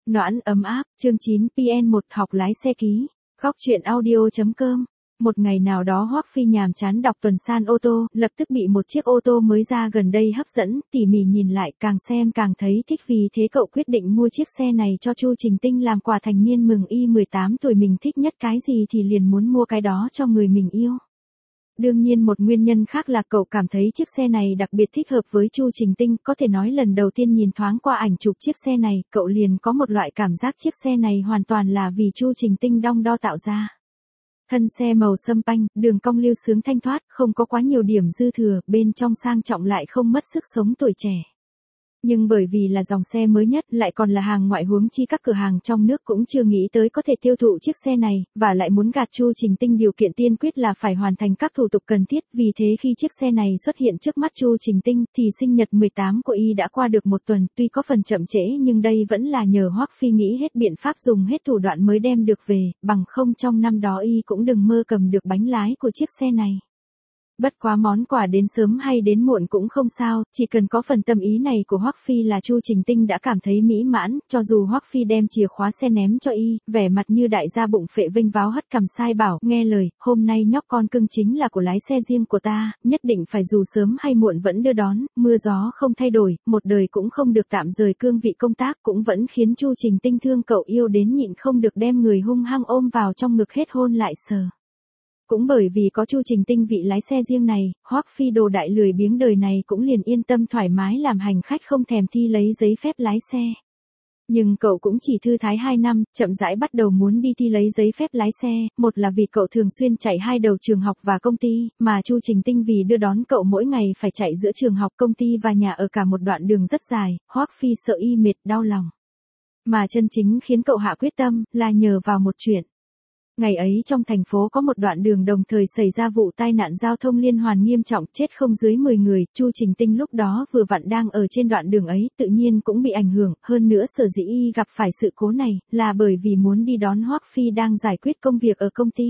Noãn ấm áp, chương 9 PN1 học lái xe ký. Góc truyện audio.com. Một ngày nào đó Hoắc Phi nhàm chán đọc tuần san ô tô, lập tức bị một chiếc ô tô mới ra gần đây hấp dẫn, tỉ mỉ nhìn lại càng xem càng thấy thích, vì thế cậu quyết định mua chiếc xe này cho Chu Trình Tinh làm quà thành niên mừng y 18 tuổi. Mình thích nhất cái gì thì liền muốn mua cái đó cho người mình yêu. Đương nhiên một nguyên nhân khác là cậu cảm thấy chiếc xe này đặc biệt thích hợp với Chu Trình Tinh, có thể nói lần đầu tiên nhìn thoáng qua ảnh chụp chiếc xe này, cậu liền có một loại cảm giác chiếc xe này hoàn toàn là vì Chu Trình Tinh đong đo tạo ra. Thân xe màu sâm panh, đường cong lưu sướng thanh thoát, không có quá nhiều điểm dư thừa, bên trong sang trọng lại không mất sức sống tuổi trẻ. Nhưng bởi vì là dòng xe mới nhất, lại còn là hàng ngoại, huống chi các cửa hàng trong nước cũng chưa nghĩ tới có thể tiêu thụ chiếc xe này, và lại muốn gạt Chu Trình Tinh điều kiện tiên quyết là phải hoàn thành các thủ tục cần thiết. Vì thế khi chiếc xe này xuất hiện trước mắt Chu Trình Tinh thì sinh nhật 18 của y đã qua được một tuần, tuy có phần chậm trễ nhưng đây vẫn là nhờ Hoắc Phi nghĩ hết biện pháp, dùng hết thủ đoạn mới đem được về, bằng không trong năm đó y cũng đừng mơ cầm được bánh lái của chiếc xe này. Bất quá món quà đến sớm hay đến muộn cũng không sao, chỉ cần có phần tâm ý này của Hoắc Phi là Chu Trình Tinh đã cảm thấy mỹ mãn. Cho dù Hoắc Phi đem chìa khóa xe ném cho y, vẻ mặt như đại gia bụng phệ vênh váo hất cằm sai bảo, nghe lời, hôm nay nhóc con cưng chính là của lái xe riêng của ta, nhất định phải dù sớm hay muộn vẫn đưa đón, mưa gió không thay đổi, một đời cũng không được tạm rời cương vị công tác, cũng vẫn khiến Chu Trình Tinh thương cậu yêu đến nhịn không được đem người hung hăng ôm vào trong ngực hết hôn lại sờ. Cũng bởi vì có Chu Trình Tinh vị lái xe riêng này, Hoắc Phi đồ đại lười biếng đời này cũng liền yên tâm thoải mái làm hành khách, không thèm thi lấy giấy phép lái xe. Nhưng cậu cũng chỉ thư thái 2 năm, chậm rãi bắt đầu muốn đi thi lấy giấy phép lái xe, một là vì cậu thường xuyên chạy hai đầu trường học và công ty, mà Chu Trình Tinh vì đưa đón cậu mỗi ngày phải chạy giữa trường học, công ty và nhà ở cả một đoạn đường rất dài, Hoắc Phi sợ y mệt đau lòng. Mà chân chính khiến cậu hạ quyết tâm là nhờ vào một chuyện. Ngày ấy trong thành phố có một đoạn đường đồng thời xảy ra vụ tai nạn giao thông liên hoàn nghiêm trọng, chết không dưới 10 người, Chu Trình Tinh lúc đó vừa vặn đang ở trên đoạn đường ấy, tự nhiên cũng bị ảnh hưởng, hơn nữa sở dĩ y gặp phải sự cố này, là bởi vì muốn đi đón Hoắc Phi đang giải quyết công việc ở công ty.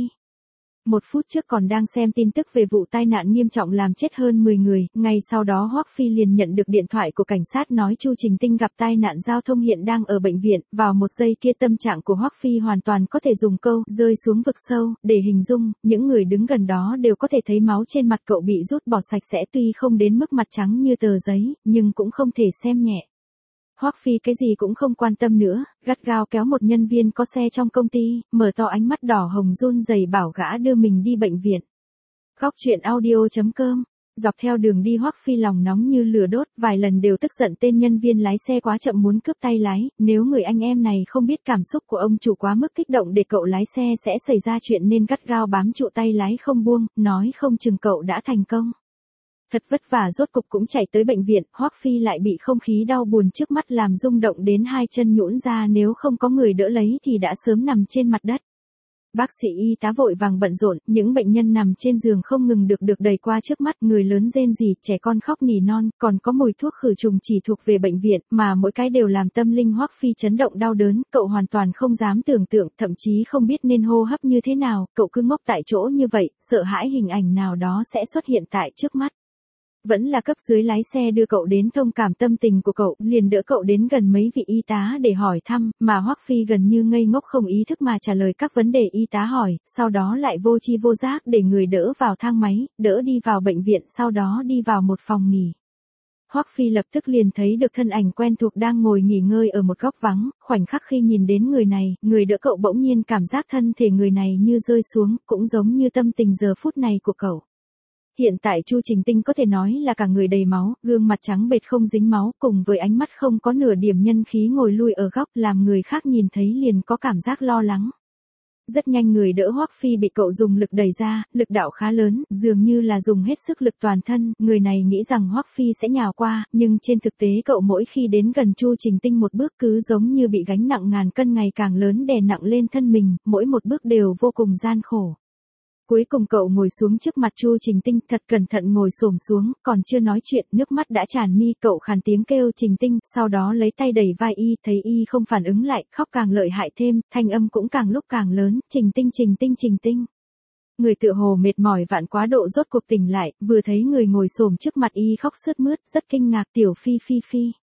Một phút trước còn đang xem tin tức về vụ tai nạn nghiêm trọng làm chết hơn 10 người, ngay sau đó Hoắc Phi liền nhận được điện thoại của cảnh sát nói Chu Trình Tinh gặp tai nạn giao thông hiện đang ở bệnh viện, vào một giây kia tâm trạng của Hoắc Phi hoàn toàn có thể dùng câu rơi xuống vực sâu để hình dung, những người đứng gần đó đều có thể thấy máu trên mặt cậu bị rút bỏ sạch sẽ, tuy không đến mức mặt trắng như tờ giấy, nhưng cũng không thể xem nhẹ. Hoắc Phi cái gì cũng không quan tâm nữa, gắt gao kéo một nhân viên có xe trong công ty, mở to ánh mắt đỏ hồng run rẩy bảo gã đưa mình đi bệnh viện. Góc truyện audio.com. Dọc theo đường đi Hoắc Phi lòng nóng như lửa đốt, vài lần đều tức giận tên nhân viên lái xe quá chậm muốn cướp tay lái, nếu người anh em này không biết cảm xúc của ông chủ quá mức kích động để cậu lái xe sẽ xảy ra chuyện nên gắt gao bám trụ tay lái không buông, nói không chừng cậu đã thành công. Thật vất vả rốt cục cũng chạy tới bệnh viện, Hoắc Phi lại bị không khí đau buồn trước mắt làm rung động đến hai chân nhũn ra, nếu không có người đỡ lấy thì đã sớm nằm trên mặt đất. Bác sĩ y tá vội vàng bận rộn, những bệnh nhân nằm trên giường không ngừng được đẩy qua trước mắt, người lớn rên rỉ, trẻ con khóc nỉ non, còn có mùi thuốc khử trùng chỉ thuộc về bệnh viện, mà mỗi cái đều làm tâm linh Hoắc Phi chấn động đau đớn, cậu hoàn toàn không dám tưởng tượng, thậm chí không biết nên hô hấp như thế nào, cậu cứ ngốc tại chỗ như vậy, sợ hãi hình ảnh nào đó sẽ xuất hiện tại trước mắt. Vẫn là cấp dưới lái xe đưa cậu đến thông cảm tâm tình của cậu, liền đỡ cậu đến gần mấy vị y tá để hỏi thăm, mà Hoắc Phi gần như ngây ngốc không ý thức mà trả lời các vấn đề y tá hỏi, sau đó lại vô tri vô giác để người đỡ vào thang máy, đỡ đi vào bệnh viện, sau đó đi vào một phòng nghỉ. Hoắc Phi lập tức liền thấy được thân ảnh quen thuộc đang ngồi nghỉ ngơi ở một góc vắng, khoảnh khắc khi nhìn đến người này, người đỡ cậu bỗng nhiên cảm giác thân thể người này như rơi xuống, cũng giống như tâm tình giờ phút này của cậu. Hiện tại Chu Trình Tinh có thể nói là cả người đầy máu, gương mặt trắng bệch không dính máu, cùng với ánh mắt không có nửa điểm nhân khí ngồi lui ở góc, làm người khác nhìn thấy liền có cảm giác lo lắng. Rất nhanh người đỡ Hoắc Phi bị cậu dùng lực đẩy ra, lực đạo khá lớn, dường như là dùng hết sức lực toàn thân, người này nghĩ rằng Hoắc Phi sẽ nhào qua, nhưng trên thực tế cậu mỗi khi đến gần Chu Trình Tinh một bước cứ giống như bị gánh nặng ngàn cân ngày càng lớn đè nặng lên thân mình, mỗi một bước đều vô cùng gian khổ. Cuối cùng cậu ngồi xuống trước mặt Chu Trình Tinh, thật cẩn thận ngồi xổm xuống, còn chưa nói chuyện, nước mắt đã tràn mi, cậu khàn tiếng kêu Trình Tinh, sau đó lấy tay đẩy vai y, thấy y không phản ứng lại, khóc càng lợi hại thêm, thanh âm cũng càng lúc càng lớn, Trình Tinh Trình Tinh Trình Tinh. Người tựa hồ mệt mỏi vạn quá độ rốt cuộc tỉnh lại, vừa thấy người ngồi xổm trước mặt y khóc sướt mướt, rất kinh ngạc, tiểu Phi Phi Phi.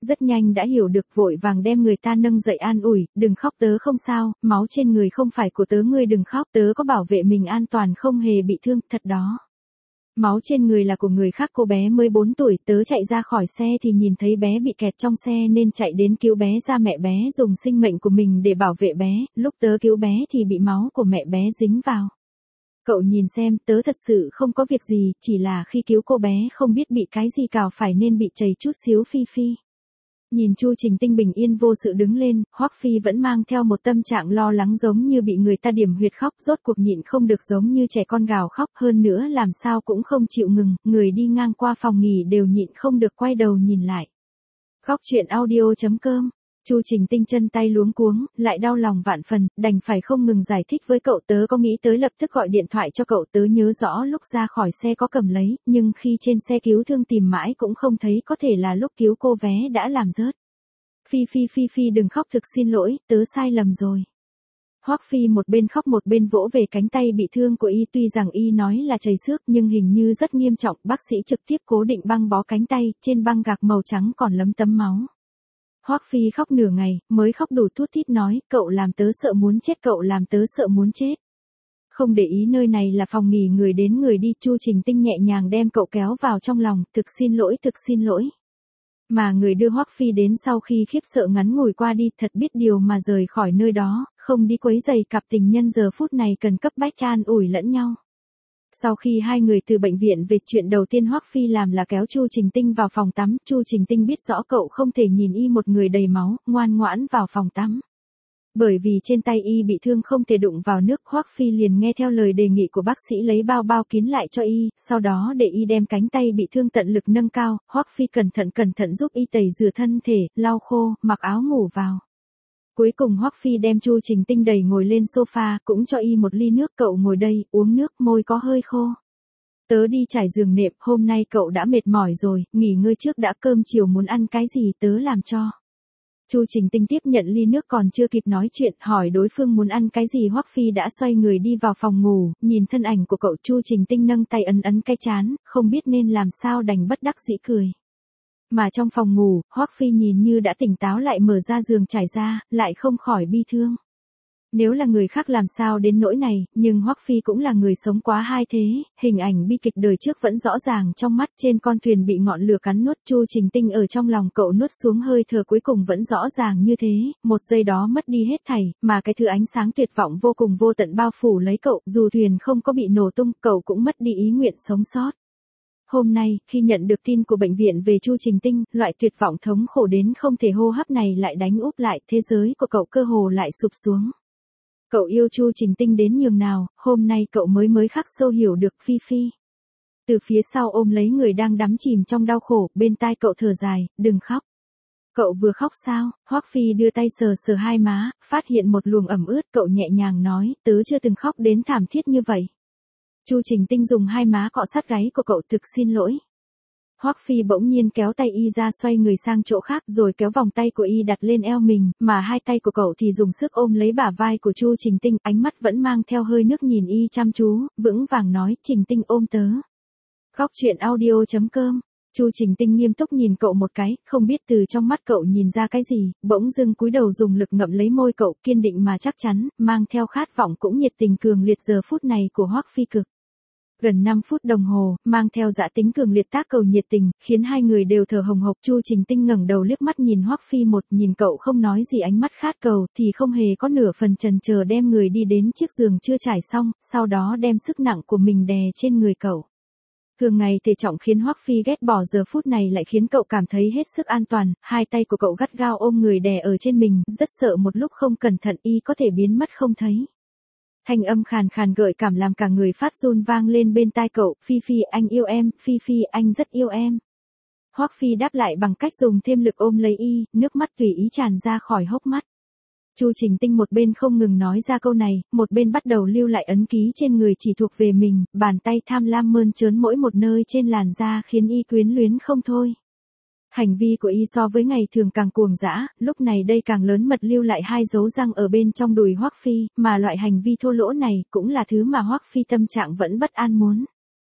Rất nhanh đã hiểu được, vội vàng đem người ta nâng dậy an ủi, đừng khóc tớ không sao, máu trên người không phải của tớ, ngươi đừng khóc, tớ có bảo vệ mình an toàn không hề bị thương, thật đó. Máu trên người là của người khác, cô bé mới 4 tuổi, tớ chạy ra khỏi xe thì nhìn thấy bé bị kẹt trong xe nên chạy đến cứu bé ra, mẹ bé dùng sinh mệnh của mình để bảo vệ bé, lúc tớ cứu bé thì bị máu của mẹ bé dính vào. Cậu nhìn xem, tớ thật sự không có việc gì, chỉ là khi cứu cô bé không biết bị cái gì cào phải nên bị chảy chút xíu. Phi Phi. Nhìn Chu Trình Tinh bình yên vô sự đứng lên, Hoắc Phi vẫn mang theo một tâm trạng lo lắng giống như bị người ta điểm huyệt khóc, rốt cuộc nhịn không được giống như trẻ con gào khóc, hơn nữa làm sao cũng không chịu ngừng, người đi ngang qua phòng nghỉ đều nhịn không được quay đầu nhìn lại. Góc truyện audio.com. Chu Trình Tinh chân tay luống cuống, lại đau lòng vạn phần, đành phải không ngừng giải thích với cậu, tớ có nghĩ tới lập tức gọi điện thoại cho cậu, tớ nhớ rõ lúc ra khỏi xe có cầm lấy, nhưng khi trên xe cứu thương tìm mãi cũng không thấy, có thể là lúc cứu cô bé đã làm rớt. Phi đừng khóc, thực xin lỗi, tớ sai lầm rồi. Hoắc Phi một bên khóc một bên vỗ về cánh tay bị thương của y, tuy rằng y nói là chảy xước nhưng hình như rất nghiêm trọng, bác sĩ trực tiếp cố định băng bó cánh tay, trên băng gạc màu trắng còn lấm tấm máu. Hoắc Phi khóc nửa ngày, mới khóc đủ thút thít nói, cậu làm tớ sợ muốn chết, cậu làm tớ sợ muốn chết. Không để ý nơi này là phòng nghỉ người đến người đi, Chu Trình Tinh nhẹ nhàng đem cậu kéo vào trong lòng, thực xin lỗi. Mà người đưa Hoắc Phi đến sau khi khiếp sợ ngắn ngủi qua đi, thật biết điều mà rời khỏi nơi đó, không đi quấy rầy cặp tình nhân giờ phút này cần cấp bách an ủi lẫn nhau. Sau khi hai người từ bệnh viện về, chuyện đầu tiên Hoắc Phi làm là kéo Chu Trình Tinh vào phòng tắm, Chu Trình Tinh biết rõ cậu không thể nhìn y một người đầy máu, ngoan ngoãn vào phòng tắm. Bởi vì trên tay y bị thương không thể đụng vào nước, Hoắc Phi liền nghe theo lời đề nghị của bác sĩ lấy bao kín lại cho y, sau đó để y đem cánh tay bị thương tận lực nâng cao, Hoắc Phi cẩn thận giúp y tẩy rửa thân thể, lau khô, mặc áo ngủ vào. Cuối cùng Hoắc Phi đem Chu Trình Tinh đẩy ngồi lên sofa, cũng cho y một ly nước, cậu ngồi đây, uống nước, môi có hơi khô. Tớ đi trải giường nệm, hôm nay cậu đã mệt mỏi rồi, nghỉ ngơi trước đã, cơm chiều muốn ăn cái gì tớ làm cho. Chu Trình Tinh tiếp nhận ly nước, còn chưa kịp nói chuyện, hỏi đối phương muốn ăn cái gì, Hoắc Phi đã xoay người đi vào phòng ngủ, nhìn thân ảnh của cậu, Chu Trình Tinh nâng tay ấn cái trán, không biết nên làm sao đành bất đắc dĩ cười. Mà trong phòng ngủ, Hoắc Phi nhìn như đã tỉnh táo lại mở ra giường trải ra, lại không khỏi bi thương. Nếu là người khác làm sao đến nỗi này, nhưng Hoắc Phi cũng là người sống quá hai thế, hình ảnh bi kịch đời trước vẫn rõ ràng trong mắt, trên con thuyền bị ngọn lửa cắn nuốt, Chu Trình Tinh ở trong lòng cậu nuốt xuống hơi thở cuối cùng vẫn rõ ràng như thế, một giây đó mất đi hết thảy, mà cái thứ ánh sáng tuyệt vọng vô cùng vô tận bao phủ lấy cậu, dù thuyền không có bị nổ tung, cậu cũng mất đi ý nguyện sống sót. Hôm nay, khi nhận được tin của bệnh viện về Chu Trình Tinh, loại tuyệt vọng thống khổ đến không thể hô hấp này lại đánh úp lại, thế giới của cậu cơ hồ lại sụp xuống. Cậu yêu Chu Trình Tinh đến nhường nào, hôm nay cậu mới khắc sâu hiểu được. Phi. Từ phía sau ôm lấy người đang đắm chìm trong đau khổ, bên tai cậu thở dài, đừng khóc. Cậu vừa khóc sao? Hoắc Phi đưa tay sờ hai má, phát hiện một luồng ẩm ướt, cậu nhẹ nhàng nói, tớ chưa từng khóc đến thảm thiết như vậy. Chu Trình Tinh dùng hai má cọ sát gáy của cậu, thực xin lỗi. Hoắc Phi bỗng nhiên kéo tay y ra, xoay người sang chỗ khác rồi kéo vòng tay của y đặt lên eo mình, mà hai tay của cậu thì dùng sức ôm lấy bả vai của Chu Trình Tinh, ánh mắt vẫn mang theo hơi nước nhìn y chăm chú, vững vàng nói, Trình Tinh ôm tớ. Góc truyện audio.com. Chu Trình Tinh nghiêm túc nhìn cậu một cái, không biết từ trong mắt cậu nhìn ra cái gì, bỗng dưng cúi đầu dùng lực ngậm lấy môi cậu, kiên định mà chắc chắn, mang theo khát vọng cũng nhiệt tình cường liệt. Giờ phút này của Hoắc Phi cực gần 5 phút đồng hồ, mang theo dã tính cường liệt tác cầu nhiệt tình, khiến hai người đều thở hồng hộc. Chu Trình Tinh ngẩng đầu liếc mắt nhìn Hoắc Phi nhìn cậu không nói gì, ánh mắt khát cầu, thì không hề có nửa phần chần chờ đem người đi đến chiếc giường chưa trải xong, sau đó đem sức nặng của mình đè trên người cậu. Thường ngày thể trọng khiến Hoắc Phi ghét bỏ, giờ phút này lại khiến cậu cảm thấy hết sức an toàn, hai tay của cậu gắt gao ôm người đè ở trên mình, rất sợ một lúc không cẩn thận y có thể biến mất không thấy. Thanh âm khàn khàn gợi cảm làm cả người phát run vang lên bên tai cậu, Phi anh yêu em, Phi anh rất yêu em. Hoắc Phi đáp lại bằng cách dùng thêm lực ôm lấy y, nước mắt tùy ý tràn ra khỏi hốc mắt. Chu Trình Tinh một bên không ngừng nói ra câu này, một bên bắt đầu lưu lại ấn ký trên người chỉ thuộc về mình, bàn tay tham lam mơn trớn mỗi một nơi trên làn da khiến y quyến luyến không thôi. Hành vi của y so với ngày thường càng cuồng dã, lúc này đây càng lớn mật lưu lại hai dấu răng ở bên trong đùi Hoắc Phi, mà loại hành vi thô lỗ này cũng là thứ mà Hoắc Phi tâm trạng vẫn bất an muốn.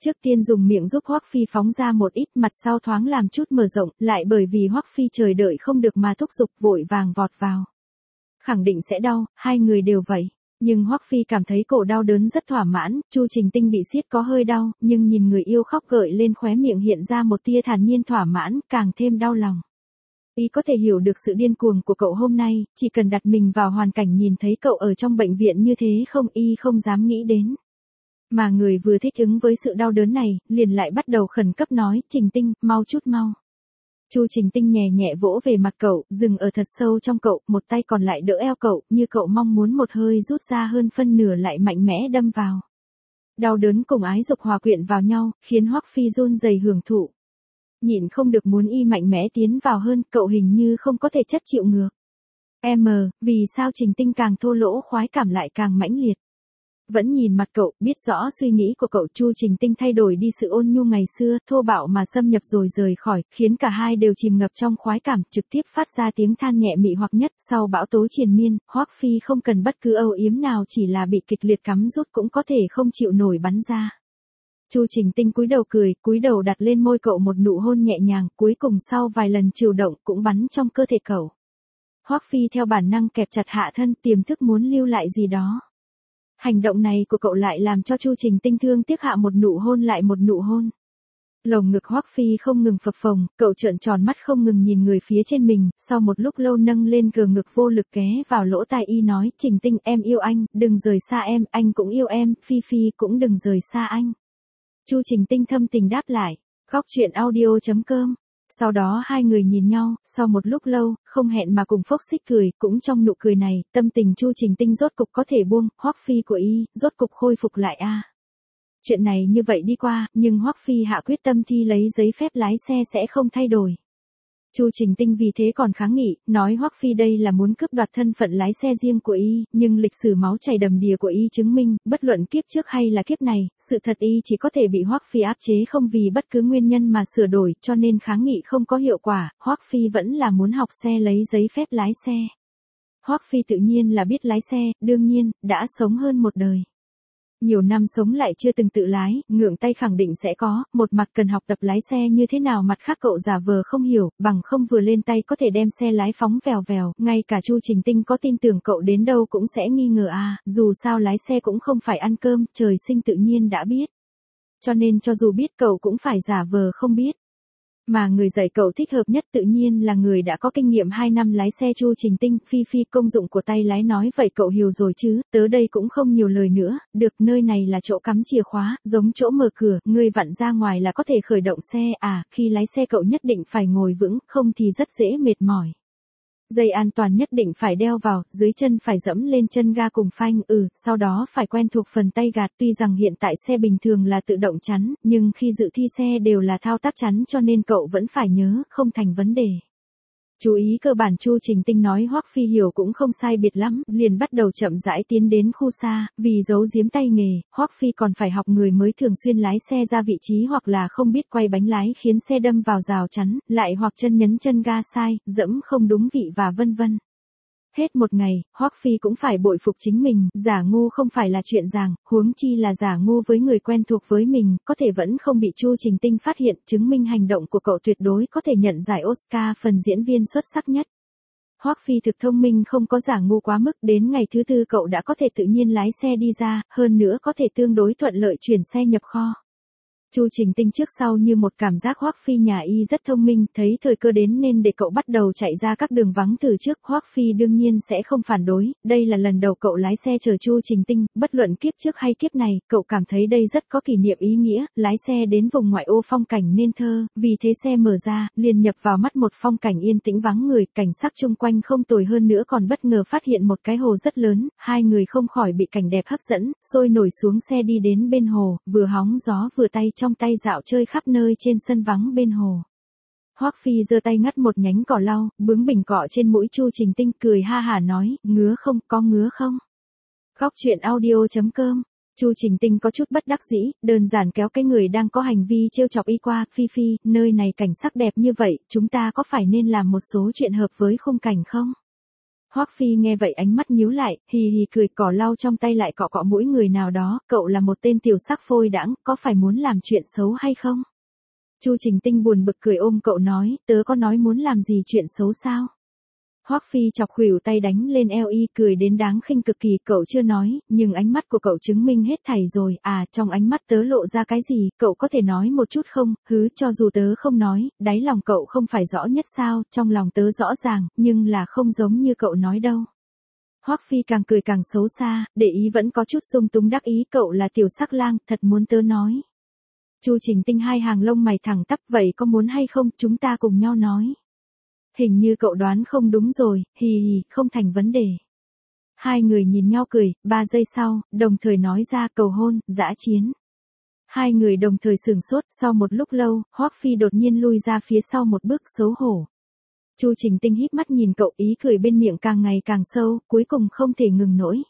Trước tiên dùng miệng giúp Hoắc Phi phóng ra một ít, mặt sau thoáng làm chút mở rộng, lại bởi vì Hoắc Phi chờ đợi không được mà thúc giục vội vàng vọt vào. Khẳng định sẽ đau, hai người đều vậy. Nhưng Hoắc Phi cảm thấy cổ đau đớn rất thỏa mãn, Chu Trình Tinh bị siết có hơi đau, nhưng nhìn người yêu khóc gợi lên khóe miệng hiện ra một tia thản nhiên thỏa mãn, càng thêm đau lòng. Ý có thể hiểu được sự điên cuồng của cậu hôm nay, chỉ cần đặt mình vào hoàn cảnh nhìn thấy cậu ở trong bệnh viện như thế không dám nghĩ đến. Mà người vừa thích ứng với sự đau đớn này, liền lại bắt đầu khẩn cấp nói, Trình Tinh, mau chút mau. Chu Trình Tinh nhẹ nhẹ vỗ về mặt cậu, dừng ở thật sâu trong cậu, một tay còn lại đỡ eo cậu, như cậu mong muốn một hơi rút ra hơn phân nửa lại mạnh mẽ đâm vào. Đau đớn cùng ái dục hòa quyện vào nhau, khiến Hoắc Phi run rẩy hưởng thụ. Nhịn không được muốn y mạnh mẽ tiến vào hơn, cậu hình như không có thể chất chịu ngược. Vì sao Trình Tinh càng thô lỗ khoái cảm lại càng mãnh liệt. Vẫn nhìn mặt cậu, biết rõ suy nghĩ của cậu, Chu Trình Tinh thay đổi đi sự ôn nhu ngày xưa, thô bạo mà xâm nhập rồi rời khỏi, khiến cả hai đều chìm ngập trong khoái cảm, trực tiếp phát ra tiếng than nhẹ mị hoặc nhất. Sau bão tố triền miên, Hoắc Phi không cần bất cứ âu yếm nào, chỉ là bị kịch liệt cắm rút cũng có thể không chịu nổi bắn ra. Chu Trình Tinh cúi đầu cười, cúi đầu đặt lên môi cậu một nụ hôn nhẹ nhàng, cuối cùng sau vài lần chịu động cũng bắn trong cơ thể cậu. Hoắc Phi theo bản năng kẹp chặt hạ thân, tiềm thức muốn lưu lại gì đó. Hành động này của cậu lại làm cho Chu Trình Tinh thương tiếc hạ một nụ hôn lại một nụ hôn. Lồng ngực Hoắc Phi không ngừng phập phồng, cậu trợn tròn mắt không ngừng nhìn người phía trên mình, sau một lúc lâu nâng lên cờ ngực vô lực ghé vào lỗ tai y nói, Trình Tinh em yêu anh, đừng rời xa em, anh cũng yêu em, Phi Phi cũng đừng rời xa anh. Chu Trình Tinh thâm tình đáp lại, khóc chuyện audio.com. Sau đó hai người nhìn nhau, sau một lúc lâu, không hẹn mà cùng phốc xích cười, cũng trong nụ cười này, tâm tình Chu Trình Tinh rốt cục có thể buông, Hoắc Phi của y, rốt cục khôi phục lại a. Chuyện này như vậy đi qua, nhưng Hoắc Phi hạ quyết tâm thi lấy giấy phép lái xe sẽ không thay đổi. Chu Trình Tinh vì thế còn kháng nghị, nói Hoắc Phi đây là muốn cướp đoạt thân phận lái xe riêng của y, nhưng lịch sử máu chảy đầm đìa của y chứng minh, bất luận kiếp trước hay là kiếp này, sự thật y chỉ có thể bị Hoắc Phi áp chế không vì bất cứ nguyên nhân mà sửa đổi, cho nên kháng nghị không có hiệu quả, Hoắc Phi vẫn là muốn học xe lấy giấy phép lái xe. Hoắc Phi tự nhiên là biết lái xe, đương nhiên, đã sống hơn một đời. Nhiều năm sống lại chưa từng tự lái, ngượng tay khẳng định sẽ có, một mặt cần học tập lái xe như thế nào, mặt khác cậu giả vờ không hiểu, bằng không vừa lên tay có thể đem xe lái phóng vèo vèo, ngay cả Chu Trình Tinh có tin tưởng cậu đến đâu cũng sẽ nghi ngờ dù sao lái xe cũng không phải ăn cơm, trời sinh tự nhiên đã biết. Cho nên cho dù biết cậu cũng phải giả vờ không biết. Mà người dạy cậu thích hợp nhất tự nhiên là người đã có kinh nghiệm 2 năm lái xe. Chu Trình Tinh, Phi Phi, công dụng của tay lái nói vậy cậu hiểu rồi chứ, tớ đây cũng không nhiều lời nữa, được, nơi này là chỗ cắm chìa khóa, giống chỗ mở cửa, ngươi vặn ra ngoài là có thể khởi động xe, khi lái xe cậu nhất định phải ngồi vững, không thì rất dễ mệt mỏi. Dây an toàn nhất định phải đeo vào, dưới chân phải dẫm lên chân ga cùng phanh, sau đó phải quen thuộc phần tay gạt, tuy rằng hiện tại xe bình thường là tự động chắn, nhưng khi dự thi xe đều là thao tác chắn cho nên cậu vẫn phải nhớ, không thành vấn đề. Chú ý cơ bản Chu Trình Tinh nói Hoắc Phi hiểu cũng không sai biệt lắm, liền bắt đầu chậm rãi tiến đến khu xa, vì giấu giếm tay nghề, Hoắc Phi còn phải học người mới thường xuyên lái xe ra vị trí hoặc là không biết quay bánh lái khiến xe đâm vào rào chắn, lại hoặc chân nhấn chân ga sai, dẫm không đúng vị và vân vân. Hết một ngày, Hoắc Phi cũng phải bội phục chính mình, giả ngu không phải là chuyện dàng, huống chi là giả ngu với người quen thuộc với mình, có thể vẫn không bị Chu Trình Tinh phát hiện, chứng minh hành động của cậu tuyệt đối có thể nhận giải Oscar phần diễn viên xuất sắc nhất. Hoắc Phi thực thông minh không có giả ngu quá mức, đến ngày thứ 4 cậu đã có thể tự nhiên lái xe đi ra, hơn nữa có thể tương đối thuận lợi chuyển xe nhập kho. Chu Trình Tinh trước sau như một cảm giác Hoắc Phi nhà y rất thông minh, thấy thời cơ đến nên để cậu bắt đầu chạy ra các đường vắng từ trước. Hoắc Phi đương nhiên sẽ không phản đối, đây là lần đầu cậu lái xe chở Chu Trình Tinh, bất luận kiếp trước hay kiếp này, cậu cảm thấy đây rất có kỷ niệm ý nghĩa, lái xe đến vùng ngoại ô phong cảnh nên thơ, vì thế xe mở ra, liền nhập vào mắt một phong cảnh yên tĩnh vắng người, cảnh sắc chung quanh không tồi hơn nữa còn bất ngờ phát hiện một cái hồ rất lớn, hai người không khỏi bị cảnh đẹp hấp dẫn, sôi nổi xuống xe đi đến bên hồ, vừa hóng gió vừa trong tay dạo chơi khắp nơi trên sân vắng bên hồ. Hoắc Phi giơ tay ngắt một nhánh cỏ lau, bướng bỉnh cọ trên mũi Chu Trình Tinh, cười ha hả nói, ngứa không, có ngứa không? Khóc chuyện audio.com. Chu Trình Tinh có chút bất đắc dĩ, đơn giản kéo cái người đang có hành vi trêu chọc y qua, Phi Phi, nơi này cảnh sắc đẹp như vậy, chúng ta có phải nên làm một số chuyện hợp với khung cảnh không? Hoắc Phi nghe vậy ánh mắt nhíu lại, hì hì cười, cỏ lau trong tay lại cọ cọ mũi người nào đó, cậu là một tên tiểu sắc phôi đãng, có phải muốn làm chuyện xấu hay không? Chu Trình Tinh buồn bực cười ôm cậu nói, tớ có nói muốn làm gì chuyện xấu sao? Hoắc Phi chọc khuỷu tay đánh lên eo y, cười đến đáng khinh cực kỳ, cậu chưa nói, nhưng ánh mắt của cậu chứng minh hết thảy rồi, à, trong ánh mắt tớ lộ ra cái gì, cậu có thể nói một chút không, cho dù tớ không nói, đáy lòng cậu không phải rõ nhất sao, trong lòng tớ rõ ràng, nhưng là không giống như cậu nói đâu. Hoắc Phi càng cười càng xấu xa, để ý vẫn có chút sung túng đắc ý, cậu là tiểu sắc lang, thật muốn tớ nói. Chu Trình Tinh hai hàng lông mày thẳng tắp, vậy có muốn hay không, chúng ta cùng nhau nói. Hình như cậu đoán không đúng rồi, hì hì, không thành vấn đề. Hai người nhìn nhau cười, 3 giây sau, đồng thời nói ra cầu hôn, dã chiến. Hai người đồng thời sửng sốt, sau một lúc lâu, Hoắc Phi đột nhiên lui ra phía sau một bước xấu hổ. Chu Trình Tinh híp mắt nhìn cậu, ý cười bên miệng càng ngày càng sâu, cuối cùng không thể ngừng nổi.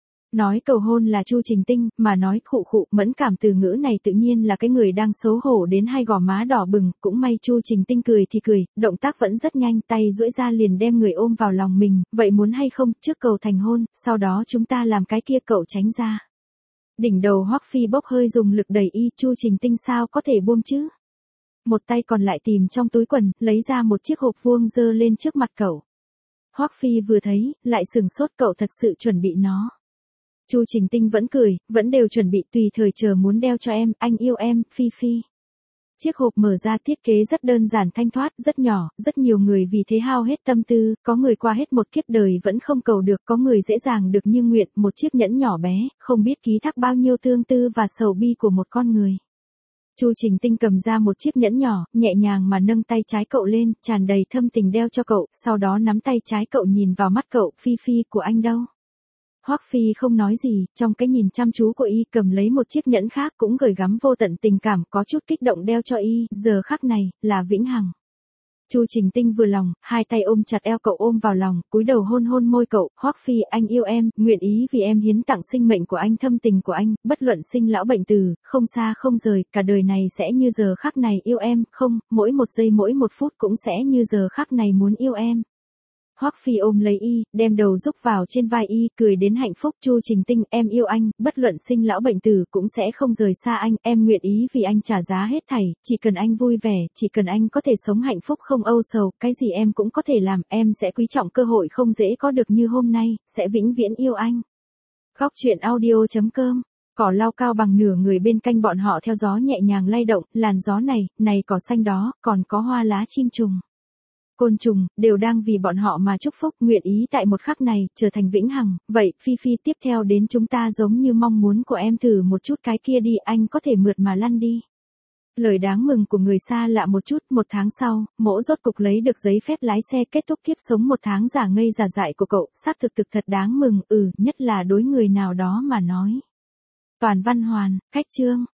Nói cầu hôn là Chu Trình Tinh, mà nói khụ khụ, mẫn cảm từ ngữ này tự nhiên là cái người đang xấu hổ đến hai gò má đỏ bừng, cũng may Chu Trình Tinh cười thì cười, động tác vẫn rất nhanh, tay duỗi ra liền đem người ôm vào lòng mình, vậy muốn hay không, trước cầu thành hôn, sau đó chúng ta làm cái kia, cậu tránh ra. Đỉnh đầu Hoắc Phi bốc hơi dùng lực đẩy y, Chu Trình Tinh sao có thể buông chứ? Một tay còn lại tìm trong túi quần, lấy ra một chiếc hộp vuông giơ lên trước mặt cậu. Hoắc Phi vừa thấy, lại sừng sốt, cậu thật sự chuẩn bị nó. Chu Trình Tinh vẫn cười, vẫn đều chuẩn bị, tùy thời chờ muốn đeo cho em, anh yêu em, Phi Phi. Chiếc hộp mở ra thiết kế rất đơn giản thanh thoát, rất nhỏ, rất nhiều người vì thế hao hết tâm tư, có người qua hết một kiếp đời vẫn không cầu được, có người dễ dàng được như nguyện, một chiếc nhẫn nhỏ bé, không biết ký thác bao nhiêu tương tư và sầu bi của một con người. Chu Trình Tinh cầm ra một chiếc nhẫn nhỏ, nhẹ nhàng mà nâng tay trái cậu lên, tràn đầy thâm tình đeo cho cậu, sau đó nắm tay trái cậu nhìn vào mắt cậu, Phi Phi của anh đâu? Hoắc Phi không nói gì, trong cái nhìn chăm chú của y, cầm lấy một chiếc nhẫn khác cũng gửi gắm vô tận tình cảm, có chút kích động đeo cho y, giờ khắc này, là vĩnh hằng. Chu Trình Tinh vừa lòng, hai tay ôm chặt eo cậu ôm vào lòng, cúi đầu hôn hôn môi cậu, Hoắc Phi, anh yêu em, nguyện ý vì em hiến tặng sinh mệnh của anh, thâm tình của anh, bất luận sinh lão bệnh tử, không xa không rời, cả đời này sẽ như giờ khắc này yêu em, không, mỗi một giây mỗi một phút cũng sẽ như giờ khắc này muốn yêu em. Hoắc Phi ôm lấy y, đem đầu rúc vào trên vai y, cười đến hạnh phúc, Chu Trình Tinh, em yêu anh, bất luận sinh lão bệnh tử cũng sẽ không rời xa anh, em nguyện ý vì anh trả giá hết thảy, chỉ cần anh vui vẻ, chỉ cần anh có thể sống hạnh phúc không âu sầu, cái gì em cũng có thể làm, em sẽ quý trọng cơ hội không dễ có được như hôm nay, sẽ vĩnh viễn yêu anh. Góc truyện audio.com. Cỏ lau cao bằng nửa người bên cạnh bọn họ theo gió nhẹ nhàng lay động, làn gió này cỏ xanh đó, còn có hoa lá chim trùng. Côn trùng, đều đang vì bọn họ mà chúc phúc, nguyện ý tại một khắc này, trở thành vĩnh hằng, vậy, Phi Phi tiếp theo đến chúng ta giống như mong muốn của em thử một chút cái kia đi, anh có thể mượt mà lăn đi. Lời đáng mừng của người xa lạ một chút, 1 tháng sau, Mỗ rốt cục lấy được giấy phép lái xe, kết thúc kiếp sống 1 tháng giả ngây giả dại của cậu, xác thực thật đáng mừng, nhất là đối người nào đó mà nói. Toàn văn hoàn, cách chương.